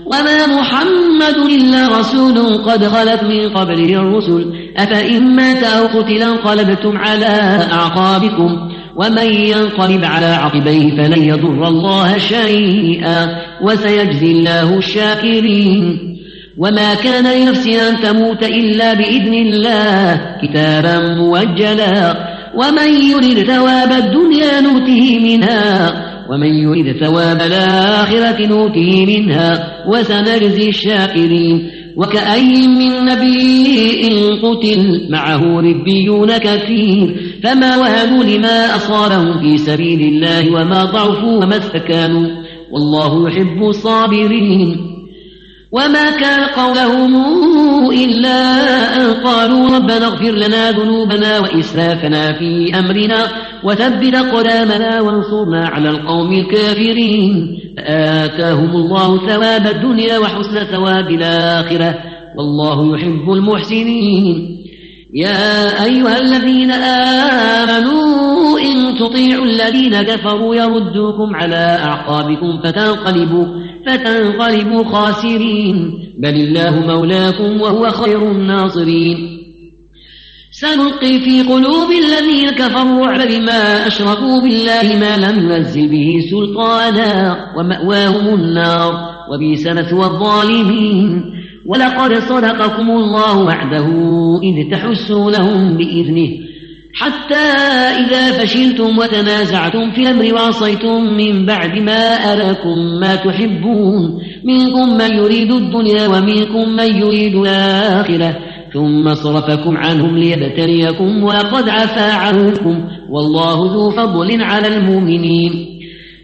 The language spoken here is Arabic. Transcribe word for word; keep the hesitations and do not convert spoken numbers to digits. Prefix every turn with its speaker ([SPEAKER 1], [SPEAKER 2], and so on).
[SPEAKER 1] وما محمد إلا رسول قد خلت من قبله الرسل أفإن مات أو قتل انقلبتم على أعقابكم ومن ينقلب على عقبيه فلن يضر الله شيئا وسيجزي الله الشاكرين وما كان لنفس أن تموت إلا بإذن الله كتابا موجلا ومن يرد ثواب الدنيا نؤته منها ومن يرد ثواب الآخرة نؤته منها وسنجزي الشاكرين وكأي من نبي قتل معه ربيون كثير فما وهنوا لما أصابهم في سبيل الله وما ضعفوا وما استكانوا والله يحب الصابرين وما كان قولهم إلا أن قالوا ربنا اغفر لنا ذنوبنا وإسرافنا في أمرنا وثبت أقدامنا وانصرنا على القوم الكافرين فآتاهم الله ثواب الدنيا وحسن ثواب الآخرة والله يحب المحسنين يا أيها الذين آمنوا إن تطيعوا الذين كفروا يردوكم على أعقابكم فتنقلبوا, فتنقلبوا خاسرين بل الله مولاكم وهو خير الناصرين سنلقي في قلوب الذين كفروا الرعب بما أشركوا بالله ما لم ينزل به سلطانا ومأواهم النار وبئس مثوى الظالمين ولقد صدقكم الله وعده إذ تحسونهم بإذنه حتى إذا فشلتم وتنازعتم في الأمر وعصيتم من بعد ما أراكم ما تحبون منكم من يريد الدنيا ومنكم من يريد الآخرة ثم صرفكم عنهم ليبتليكم ولقد عفا عنكم والله ذو فضل على المؤمنين